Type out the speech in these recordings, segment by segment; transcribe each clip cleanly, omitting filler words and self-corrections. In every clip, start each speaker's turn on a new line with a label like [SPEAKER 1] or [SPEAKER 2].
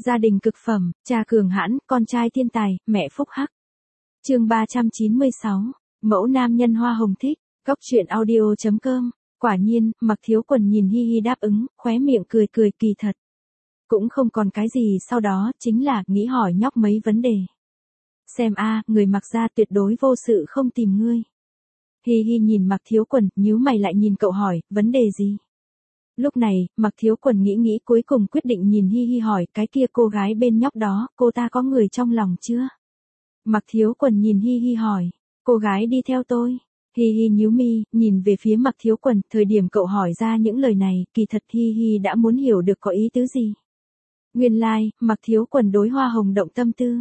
[SPEAKER 1] Gia đình cực phẩm, cha cường hãn, con trai thiên tài, mẹ phúc hắc. Chương 396. Mẫu nam nhân hoa hồng thích. Góc truyện audio.com. Quả nhiên, Mặc Thiếu Quần nhìn Hi Hi đáp ứng, khóe miệng cười cười kỳ thật. Cũng không còn cái gì sau đó, chính là nghĩ hỏi nhóc mấy vấn đề. Xem người Mặc gia tuyệt đối vô sự không tìm ngươi. Hi Hi nhìn Mặc Thiếu Quần, nhíu mày lại nhìn cậu hỏi, vấn đề gì? Lúc này, Mặc Thiếu Quần nghĩ cuối cùng quyết định nhìn Hi Hi hỏi, cái kia cô gái bên nhóc đó, cô ta có người trong lòng chưa? Mặc Thiếu Quần nhìn Hi Hi hỏi, cô gái đi theo tôi. Hi Hi nhíu mi, nhìn về phía Mặc Thiếu Quần, thời điểm cậu hỏi ra những lời này, kỳ thật Hi Hi đã muốn hiểu được có ý tứ gì. Nguyên lai, Mặc Thiếu Quần đối Hoa Hồng động tâm tư.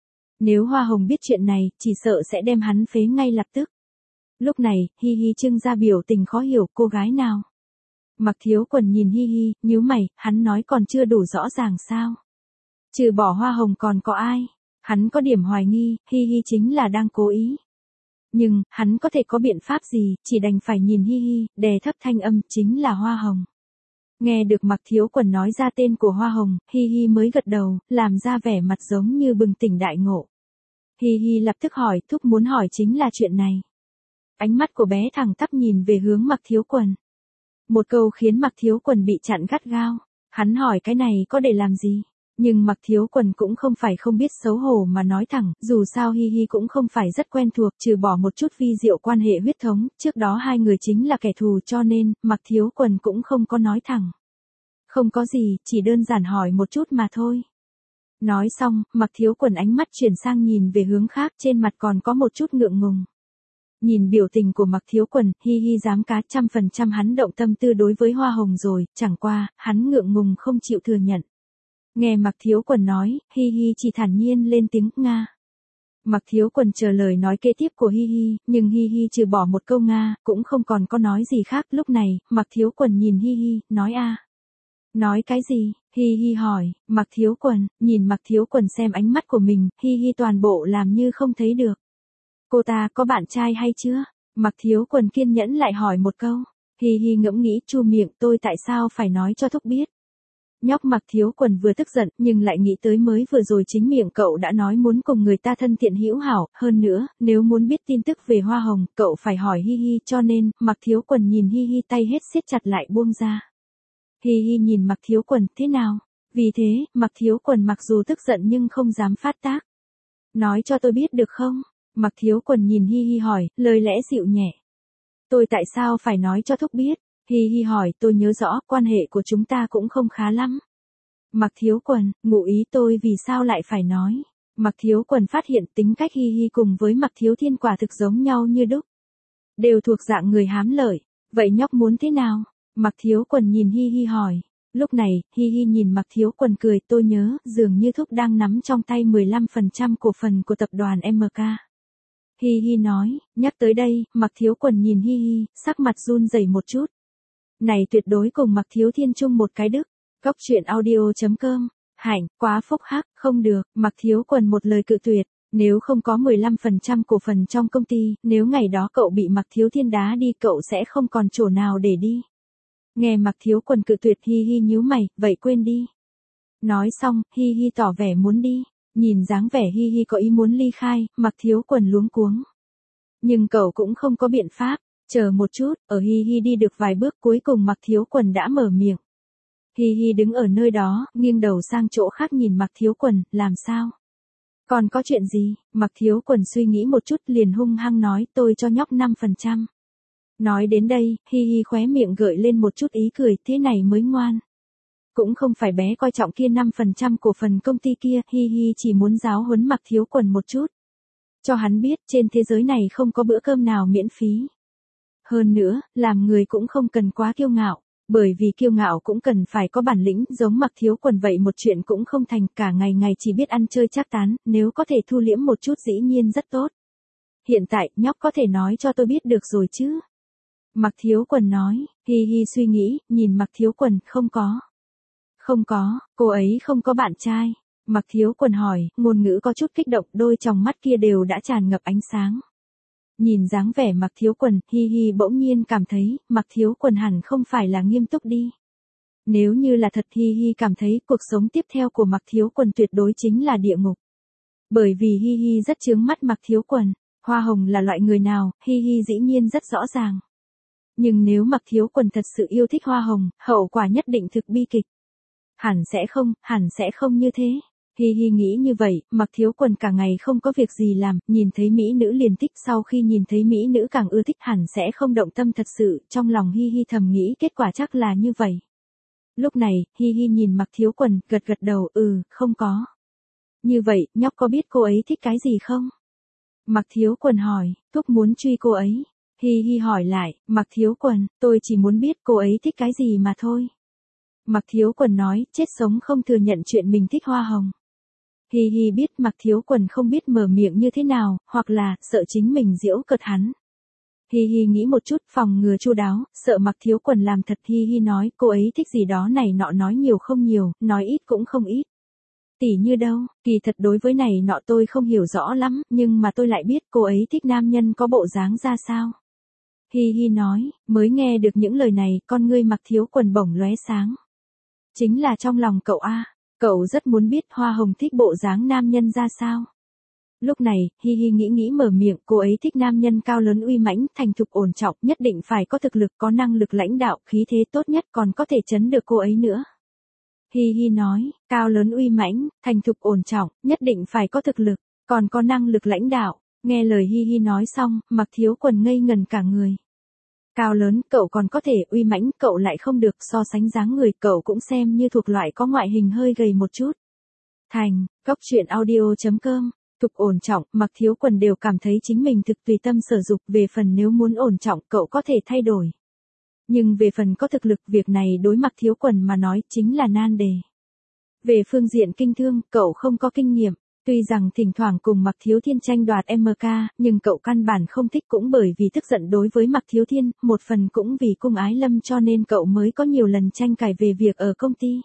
[SPEAKER 1] Nếu Hoa Hồng biết chuyện này, chỉ sợ sẽ đem hắn phế ngay lập tức. Lúc này, Hi Hi trưng ra biểu tình khó hiểu, cô gái nào? Mặc Thiếu Quần nhìn Hi Hi, nhíu mày, hắn nói còn chưa đủ rõ ràng sao? Trừ bỏ Hoa Hồng còn có ai? Hắn có điểm hoài nghi, Hi Hi chính là đang cố ý. Nhưng, hắn có thể có biện pháp gì, chỉ đành phải nhìn Hi Hi, đè thấp thanh âm, chính là Hoa Hồng. Nghe được Mặc Thiếu Quần nói ra tên của Hoa Hồng, Hi Hi mới gật đầu, làm ra vẻ mặt giống như bừng tỉnh đại ngộ. Hi Hi lập tức hỏi, thúc muốn hỏi chính là chuyện này. Ánh mắt của bé thẳng tắp nhìn về hướng Mặc Thiếu Quần. Một câu khiến Mặc Thiếu Quần bị chặn gắt gao. Hắn hỏi cái này có để làm gì? Nhưng Mặc Thiếu Quần cũng không phải không biết xấu hổ mà nói thẳng, dù sao Hi Hi cũng không phải rất quen thuộc, trừ bỏ một chút vi diệu quan hệ huyết thống, trước đó hai người chính là kẻ thù cho nên, Mặc Thiếu Quần cũng không có nói thẳng. Không có gì, chỉ đơn giản hỏi một chút mà thôi. Nói xong, Mặc Thiếu Quần ánh mắt chuyển sang nhìn về hướng khác, trên mặt còn có một chút ngượng ngùng. Nhìn biểu tình của Mặc Thiếu Quần, Hi Hi dám cá 100% hắn động tâm tư đối với Hoa Hồng rồi, chẳng qua, hắn ngượng ngùng không chịu thừa nhận. Nghe Mặc Thiếu Quần nói, Hi Hi chỉ thản nhiên lên tiếng, Nga. Mặc Thiếu Quần chờ lời nói kế tiếp của Hi Hi, nhưng Hi Hi trừ bỏ một câu Nga, cũng không còn có nói gì khác. Lúc này, Mặc Thiếu Quần nhìn Hi Hi, nói Nói cái gì? Hi Hi hỏi, Mặc Thiếu Quần, nhìn Mặc Thiếu Quần xem ánh mắt của mình, Hi Hi toàn bộ làm như không thấy được. Cô ta có bạn trai hay chưa? Mặc Thiếu Quần kiên nhẫn lại hỏi một câu. Hi Hi ngẫm nghĩ chu miệng, tôi tại sao phải nói cho thúc biết? Nhóc Mặc Thiếu Quần vừa tức giận, nhưng lại nghĩ tới mới vừa rồi chính miệng cậu đã nói muốn cùng người ta thân thiện hữu hảo, hơn nữa, nếu muốn biết tin tức về Hoa Hồng, cậu phải hỏi Hi Hi, cho nên, Mặc Thiếu Quần nhìn Hi Hi tay hết siết chặt lại buông ra. Hi Hi nhìn Mặc Thiếu Quần, thế nào? Vì thế, Mặc Thiếu Quần mặc dù tức giận nhưng không dám phát tác. Nói cho tôi biết được không? Mặc Thiếu Quần nhìn Hi Hi hỏi, lời lẽ dịu nhẹ. Tôi tại sao phải nói cho thúc biết? Hi Hi hỏi, tôi nhớ rõ, quan hệ của chúng ta cũng không khá lắm. Mặc Thiếu Quần, ngụ ý tôi vì sao lại phải nói? Mặc Thiếu Quần phát hiện tính cách Hi Hi cùng với Mặc Thiếu Thiên quả thực giống nhau như đúc. Đều thuộc dạng người hám lợi. Vậy nhóc muốn thế nào? Mặc Thiếu Quần nhìn Hi Hi hỏi. Lúc này, Hi Hi nhìn Mặc Thiếu Quần cười, tôi nhớ, dường như thúc đang nắm trong tay 15% cổ phần của tập đoàn MK. Hi Hi nói, nhắc tới đây, Mặc Thiếu Quần nhìn Hi Hi, sắc mặt run rẩy một chút. Này tuyệt đối cùng Mặc Thiếu Thiên chung một cái đức. Góc truyện audio.com. Hạnh, quá phúc hắc, không được, Mặc Thiếu Quần một lời cự tuyệt. Nếu không có 15% cổ phần trong công ty, nếu ngày đó cậu bị Mặc Thiếu Thiên đá đi cậu sẽ không còn chỗ nào để đi. Nghe Mặc Thiếu Quần cự tuyệt Hi Hi nhíu mày, vậy quên đi. Nói xong, Hi Hi tỏ vẻ muốn đi. Nhìn dáng vẻ Hi Hi có ý muốn ly khai, Mặc Thiếu Quần luống cuống. Nhưng cậu cũng không có biện pháp. Chờ một chút, ở Hi Hi đi được vài bước cuối cùng Mặc Thiếu Quần đã mở miệng. Hi Hi đứng ở nơi đó, nghiêng đầu sang chỗ khác nhìn Mặc Thiếu Quần, làm sao? Còn có chuyện gì? Mặc Thiếu Quần suy nghĩ một chút liền hung hăng nói, tôi cho nhóc 5%. Nói đến đây, Hi Hi khóe miệng gợi lên một chút ý cười, thế này mới ngoan. Cũng không phải bé coi trọng kia 5% cổ phần công ty kia, Hi Hi chỉ muốn giáo huấn Mặc Thiếu Quần một chút. Cho hắn biết, trên thế giới này không có bữa cơm nào miễn phí. Hơn nữa, làm người cũng không cần quá kiêu ngạo, bởi vì kiêu ngạo cũng cần phải có bản lĩnh, giống Mặc Thiếu Quần vậy một chuyện cũng không thành, cả ngày ngày chỉ biết ăn chơi trác tán, nếu có thể thu liễm một chút dĩ nhiên rất tốt. Hiện tại, nhóc có thể nói cho tôi biết được rồi chứ? Mặc Thiếu Quần nói, Hi Hi suy nghĩ, nhìn Mặc Thiếu Quần, không có. Không có, cô ấy không có bạn trai. Mặc Thiếu Quần hỏi, ngôn ngữ có chút kích động, đôi tròng mắt kia đều đã tràn ngập ánh sáng. Nhìn dáng vẻ Mặc Thiếu Quần, Hi Hi bỗng nhiên cảm thấy, Mặc Thiếu Quần hẳn không phải là nghiêm túc đi. Nếu như là thật Hi Hi cảm thấy cuộc sống tiếp theo của Mạc Thiếu Quần tuyệt đối chính là địa ngục. Bởi vì Hi Hi rất chướng mắt Mạc Thiếu Quần, Hoa Hồng là loại người nào, Hi Hi dĩ nhiên rất rõ ràng. Nhưng nếu Mạc Thiếu Quần thật sự yêu thích Hoa Hồng, hậu quả nhất định thực bi kịch. Hẳn sẽ không như thế. Hi Hi nghĩ như vậy, Mạc Thiếu Quần cả ngày không có việc gì làm, nhìn thấy mỹ nữ liền thích, sau khi nhìn thấy mỹ nữ càng ưa thích hẳn sẽ không động tâm thật sự, trong lòng Hi Hi thầm nghĩ kết quả chắc là như vậy. Lúc này, Hi Hi nhìn Mạc Thiếu Quần, gật gật đầu, không có. Như vậy, nhóc có biết cô ấy thích cái gì không? Mạc Thiếu Quần hỏi, Thúc muốn truy cô ấy. Hi Hi hỏi lại, Mạc Thiếu Quần, tôi chỉ muốn biết cô ấy thích cái gì mà thôi. Mạc Thiếu Quần nói, chết sống không thừa nhận chuyện mình thích Hoa Hồng. Hi Hi biết Mạc Thiếu Quần không biết mở miệng như thế nào, hoặc là, sợ chính mình giễu cợt hắn. Hi Hi nghĩ một chút, phòng ngừa chu đáo, sợ Mạc Thiếu Quần làm thật. Hi Hi nói, cô ấy thích gì đó này nọ, nói nhiều không nhiều, nói ít cũng không ít. Tỉ như đâu, kỳ thật đối với này nọ tôi không hiểu rõ lắm, nhưng mà tôi lại biết cô ấy thích nam nhân có bộ dáng ra sao. Hi Hi nói, mới nghe được những lời này, con ngươi Mạc Thiếu Quần bỗng lóe sáng. Chính là trong lòng cậu a, cậu rất muốn biết Hoa Hồng thích bộ dáng nam nhân ra sao. Lúc này, Hi Hi nghĩ mở miệng, cô ấy thích nam nhân cao lớn uy mãnh, thành thục ổn trọng, nhất định phải có thực lực, có năng lực lãnh đạo, khí thế tốt nhất còn có thể chấn được cô ấy nữa. Hi Hi nói, cao lớn uy mãnh, thành thục ổn trọng, nhất định phải có thực lực, còn có năng lực lãnh đạo. Nghe lời Hi Hi nói xong, Mạc Thiếu Quần ngây ngần cả người. Cao lớn, cậu còn có thể, uy mãnh, cậu lại không được, so sánh dáng người, cậu cũng xem như thuộc loại có ngoại hình hơi gầy một chút. Thành, goctruyện.audio.com, thục ổn trọng, Mạc Thiếu Quần đều cảm thấy chính mình thực tùy tâm sở dục, về phần nếu muốn ổn trọng cậu có thể thay đổi. Nhưng về phần có thực lực, việc này đối Mạc Thiếu Quần mà nói chính là nan đề. Về phương diện kinh thương, cậu không có kinh nghiệm. Tuy rằng thỉnh thoảng cùng Mạc Thiếu Thiên tranh đoạt MK, nhưng cậu căn bản không thích, cũng bởi vì tức giận đối với Mạc Thiếu Thiên, một phần cũng vì cung ái lâm cho nên cậu mới có nhiều lần tranh cãi về việc ở công ty.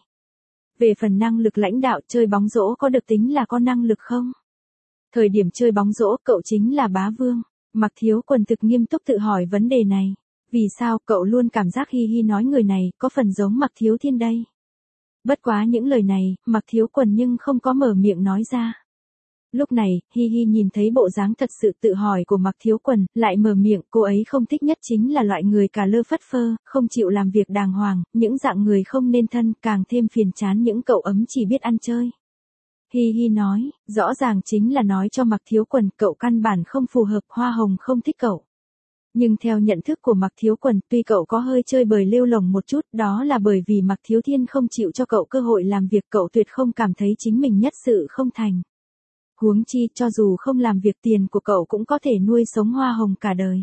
[SPEAKER 1] Về phần năng lực lãnh đạo, chơi bóng rổ có được tính là có năng lực không? Thời điểm chơi bóng rổ cậu chính là bá vương. Mạc Thiếu Quần thực nghiêm túc tự hỏi vấn đề này. Vì sao cậu luôn cảm giác Hi Hi nói người này có phần giống Mạc Thiếu Thiên đây? Bất quá những lời này, Mạc Thiếu Quần nhưng không có mở miệng nói ra. Lúc này, Hi Hi nhìn thấy bộ dáng thật sự tự hỏi của Mạc Thiếu Quần, lại mở miệng, cô ấy không thích nhất chính là loại người cà lơ phất phơ, không chịu làm việc đàng hoàng, những dạng người không nên thân, càng thêm phiền chán những cậu ấm chỉ biết ăn chơi. Hi Hi nói, rõ ràng chính là nói cho Mạc Thiếu Quần, cậu căn bản không phù hợp, Hoa Hồng không thích cậu. Nhưng theo nhận thức của Mạc Thiếu Quần, tuy cậu có hơi chơi bời lêu lổng một chút, đó là bởi vì Mạc Thiếu Thiên không chịu cho cậu cơ hội làm việc, cậu tuyệt không cảm thấy chính mình nhất sự không thành. Huống chi, cho dù không làm việc, tiền của cậu cũng có thể nuôi sống Hoa Hồng cả đời.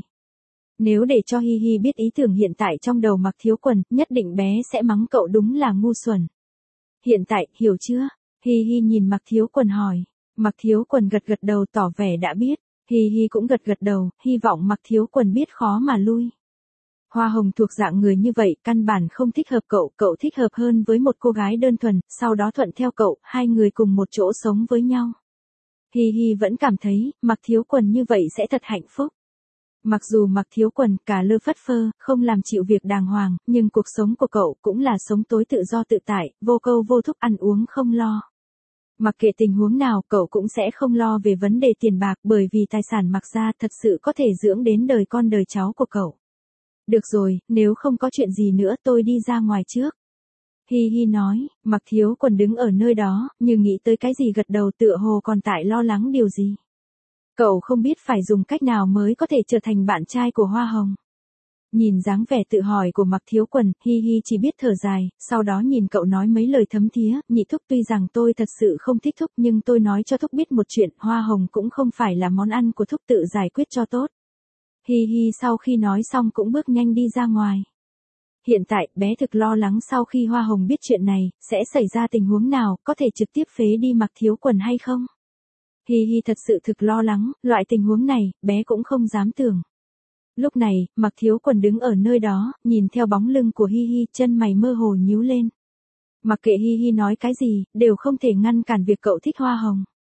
[SPEAKER 1] Nếu để cho Hi Hi biết ý tưởng hiện tại trong đầu Mạc Thiếu Quần, nhất định bé sẽ mắng cậu đúng là ngu xuẩn. Hiện tại, hiểu chưa? Hi Hi nhìn Mạc Thiếu Quần hỏi. Mạc Thiếu Quần gật gật đầu tỏ vẻ đã biết. Hi Hi cũng gật gật đầu, hy vọng Mạc Thiếu Quần biết khó mà lui. Hoa Hồng thuộc dạng người như vậy, căn bản không thích hợp cậu, cậu thích hợp hơn với một cô gái đơn thuần, sau đó thuận theo cậu, hai người cùng một chỗ sống với nhau. Hi Hi vẫn cảm thấy, Mạc Thiếu Quần như vậy sẽ thật hạnh phúc. Mặc dù Mạc Thiếu Quần cà lơ phất phơ, không làm chịu việc đàng hoàng, nhưng cuộc sống của cậu cũng là sống tối tự do tự tại, vô câu vô thúc, ăn uống không lo. Mặc kệ tình huống nào, cậu cũng sẽ không lo về vấn đề tiền bạc, bởi vì tài sản Mạc gia thật sự có thể dưỡng đến đời con đời cháu của cậu. Được rồi, nếu không có chuyện gì nữa tôi đi ra ngoài trước. Hi Hi nói, Mạc Thiếu Quần đứng ở nơi đó, như nghĩ tới cái gì gật đầu, tựa hồ còn tại lo lắng điều gì. Cậu không biết phải dùng cách nào mới có thể trở thành bạn trai của Hoa Hồng. Nhìn dáng vẻ tự hỏi của Mạc Thiếu Quần, Hi Hi chỉ biết thở dài, sau đó nhìn cậu nói mấy lời thấm thía, nhị thúc tuy rằng tôi thật sự không thích thúc nhưng tôi nói cho thúc biết một chuyện, Hoa Hồng cũng không phải là món ăn của thúc, tự giải quyết cho tốt. Hi Hi sau khi nói xong cũng bước nhanh đi ra ngoài. Hiện tại, bé thực lo lắng sau khi Hoa Hồng biết chuyện này, sẽ xảy ra tình huống nào, có thể trực tiếp phế đi Mạc Thiếu Quần hay không? Hi Hi thật sự thực lo lắng, loại tình huống này, bé cũng không dám tưởng. Lúc này, Mạc Thiếu Quần đứng ở nơi đó, nhìn theo bóng lưng của Hi Hi, chân mày mơ hồ nhíu lên. Mặc kệ Hi Hi nói cái gì, đều không thể ngăn cản việc cậu thích Hoa Hồng.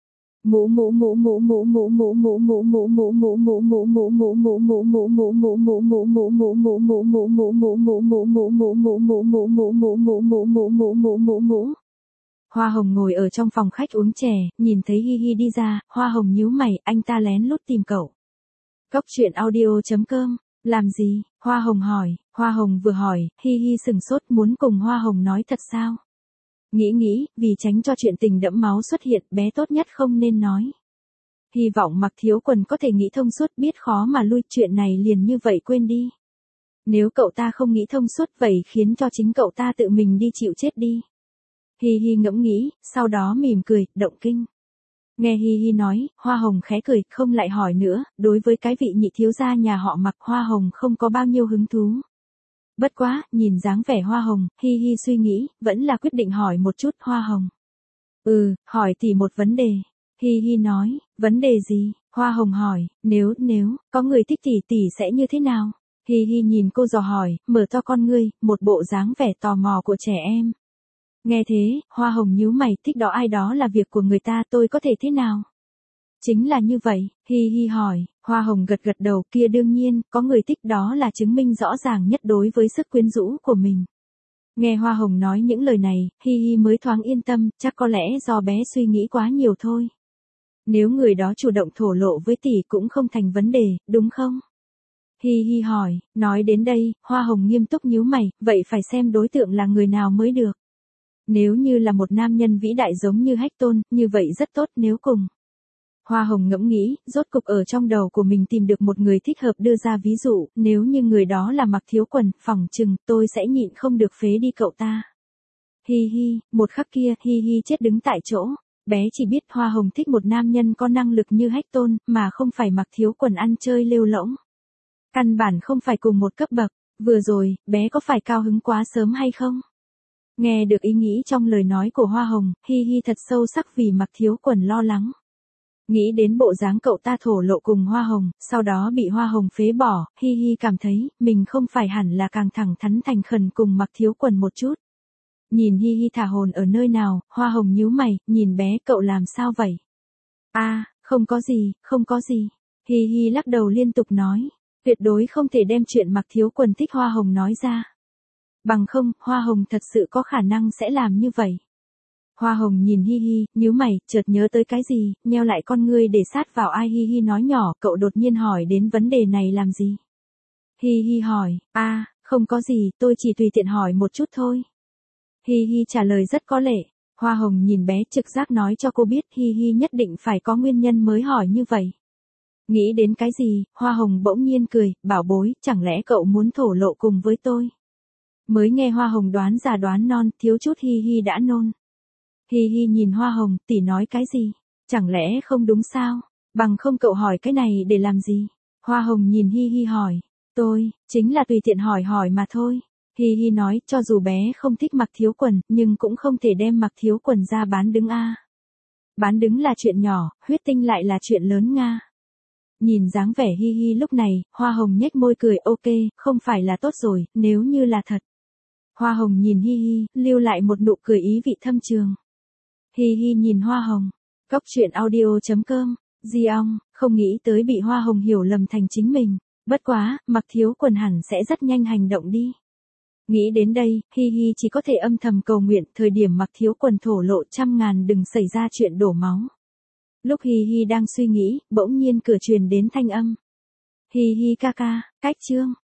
[SPEAKER 1] Hoa Hồng ngồi ở trong phòng khách uống chè, nhìn thấy Hi Hi đi ra, Hoa Hồng nhíu mày, anh ta lén lút tìm cậu. Cốc truyện audio.com, làm gì? Hoa Hồng hỏi, Hoa Hồng vừa hỏi, Hi Hi sừng sốt muốn cùng Hoa Hồng nói thật sao? Nghĩ, vì tránh cho chuyện tình đẫm máu xuất hiện, bé tốt nhất không nên nói. Hy vọng Mặc Thiếu Quần có thể nghĩ thông suốt, biết khó mà lui, chuyện này liền như vậy quên đi. Nếu cậu ta không nghĩ thông suốt vậy khiến cho chính cậu ta tự mình đi chịu chết đi. Hi Hi ngẫm nghĩ, sau đó mỉm cười, động kinh. Nghe Hi Hi nói, Hoa Hồng khẽ cười, không lại hỏi nữa, đối với cái vị nhị thiếu gia nhà họ Mặc, Hoa Hồng không có bao nhiêu hứng thú. Bất quá, nhìn dáng vẻ Hoa Hồng, Hi Hi suy nghĩ, vẫn là quyết định hỏi một chút Hoa Hồng. Hỏi tỷ một vấn đề. Hi Hi nói, vấn đề gì? Hoa Hồng hỏi, nếu, có người thích tỷ sẽ như thế nào? Hi Hi nhìn cô dò hỏi, mở to con ngươi, một bộ dáng vẻ tò mò của trẻ em. Nghe thế, Hoa Hồng nhíu mày, thích đó ai đó là việc của người ta, tôi có thể thế nào? Chính là như vậy, Hi Hi hỏi, Hoa Hồng gật đầu, kia đương nhiên, có người thích đó là chứng minh rõ ràng nhất đối với sức quyến rũ của mình. Nghe Hoa Hồng nói những lời này, Hi Hi mới thoáng yên tâm, chắc có lẽ do bé suy nghĩ quá nhiều thôi. Nếu người đó chủ động thổ lộ với tỷ cũng không thành vấn đề, đúng không? Hi Hi hỏi, nói đến đây, Hoa Hồng nghiêm túc nhíu mày, vậy phải xem đối tượng là người nào mới được. Nếu như là một nam nhân vĩ đại giống như Hách Tôn, như vậy rất tốt, nếu cùng. Hoa Hồng ngẫm nghĩ, rốt cục ở trong đầu của mình tìm được một người thích hợp, đưa ra ví dụ, nếu như người đó là Mặc Thiếu Quần, phỏng chừng tôi sẽ nhịn không được phế đi cậu ta. Hi Hi, một khắc kia, Hi Hi chết đứng tại chỗ. Bé chỉ biết Hoa Hồng thích một nam nhân có năng lực như Hách Tôn, mà không phải Mặc Thiếu Quần ăn chơi lêu lỗng. Căn bản không phải cùng một cấp bậc. Vừa rồi, bé có phải cao hứng quá sớm hay không? Nghe được ý nghĩ trong lời nói của Hoa Hồng, Hi Hi thật sâu sắc vì Mặc Thiếu Quần lo lắng. Nghĩ đến bộ dáng cậu ta thổ lộ cùng Hoa Hồng, sau đó bị Hoa Hồng phế bỏ, Hi Hi cảm thấy, mình không phải hẳn là càng thẳng thắn thành khẩn cùng Mặc Thiếu Quần một chút. Nhìn Hi Hi thả hồn ở nơi nào, Hoa Hồng nhíu mày, nhìn bé, cậu làm sao vậy? Không có gì. Hi Hi lắc đầu liên tục nói, tuyệt đối không thể đem chuyện Mặc Thiếu Quần thích Hoa Hồng nói ra. Bằng không, Hoa Hồng thật sự có khả năng sẽ làm như vậy. Hoa Hồng nhìn Hi Hi, nhíu mày, chợt nhớ tới cái gì, nheo lại con ngươi để sát vào ai. Hi Hi nói nhỏ, cậu đột nhiên hỏi đến vấn đề này làm gì? Hi Hi hỏi, không có gì, tôi chỉ tùy tiện hỏi một chút thôi. Hi Hi trả lời rất có lệ. Hoa Hồng nhìn bé, trực giác nói cho cô biết Hi Hi nhất định phải có nguyên nhân mới hỏi như vậy. Nghĩ đến cái gì, Hoa Hồng bỗng nhiên cười, bảo bối, chẳng lẽ cậu muốn thổ lộ cùng với tôi? Mới nghe Hoa Hồng đoán già đoán non, thiếu chút Hi Hi đã nôn. Hi Hi nhìn Hoa Hồng, tỷ nói cái gì? Chẳng lẽ không đúng sao? Bằng không cậu hỏi cái này để làm gì? Hoa Hồng nhìn Hi Hi hỏi, tôi, chính là tùy tiện hỏi mà thôi. Hi Hi nói, cho dù bé không thích Mặc Thiếu Quần, nhưng cũng không thể đem Mặc Thiếu Quần ra bán đứng a. Bán đứng là chuyện nhỏ, huyết tinh lại là chuyện lớn nga. Nhìn dáng vẻ Hi Hi lúc này, Hoa Hồng nhếch môi cười, ok, không phải là tốt rồi, nếu như là thật. Hoa Hồng nhìn Hi Hi, lưu lại một nụ cười ý vị thâm trường. Hi Hi nhìn Hoa Hồng. Cốc truyện audio.com, Di ong, không nghĩ tới bị Hoa Hồng hiểu lầm thành chính mình. Bất quá, Mặc Thiếu Quần hẳn sẽ rất nhanh hành động đi. Nghĩ đến đây, Hi Hi chỉ có thể âm thầm cầu nguyện, thời điểm Mặc Thiếu Quần thổ lộ 100.000 đừng xảy ra chuyện đổ máu. Lúc Hi Hi đang suy nghĩ, bỗng nhiên cửa truyền đến thanh âm. Hi Hi ca ca, cách chương.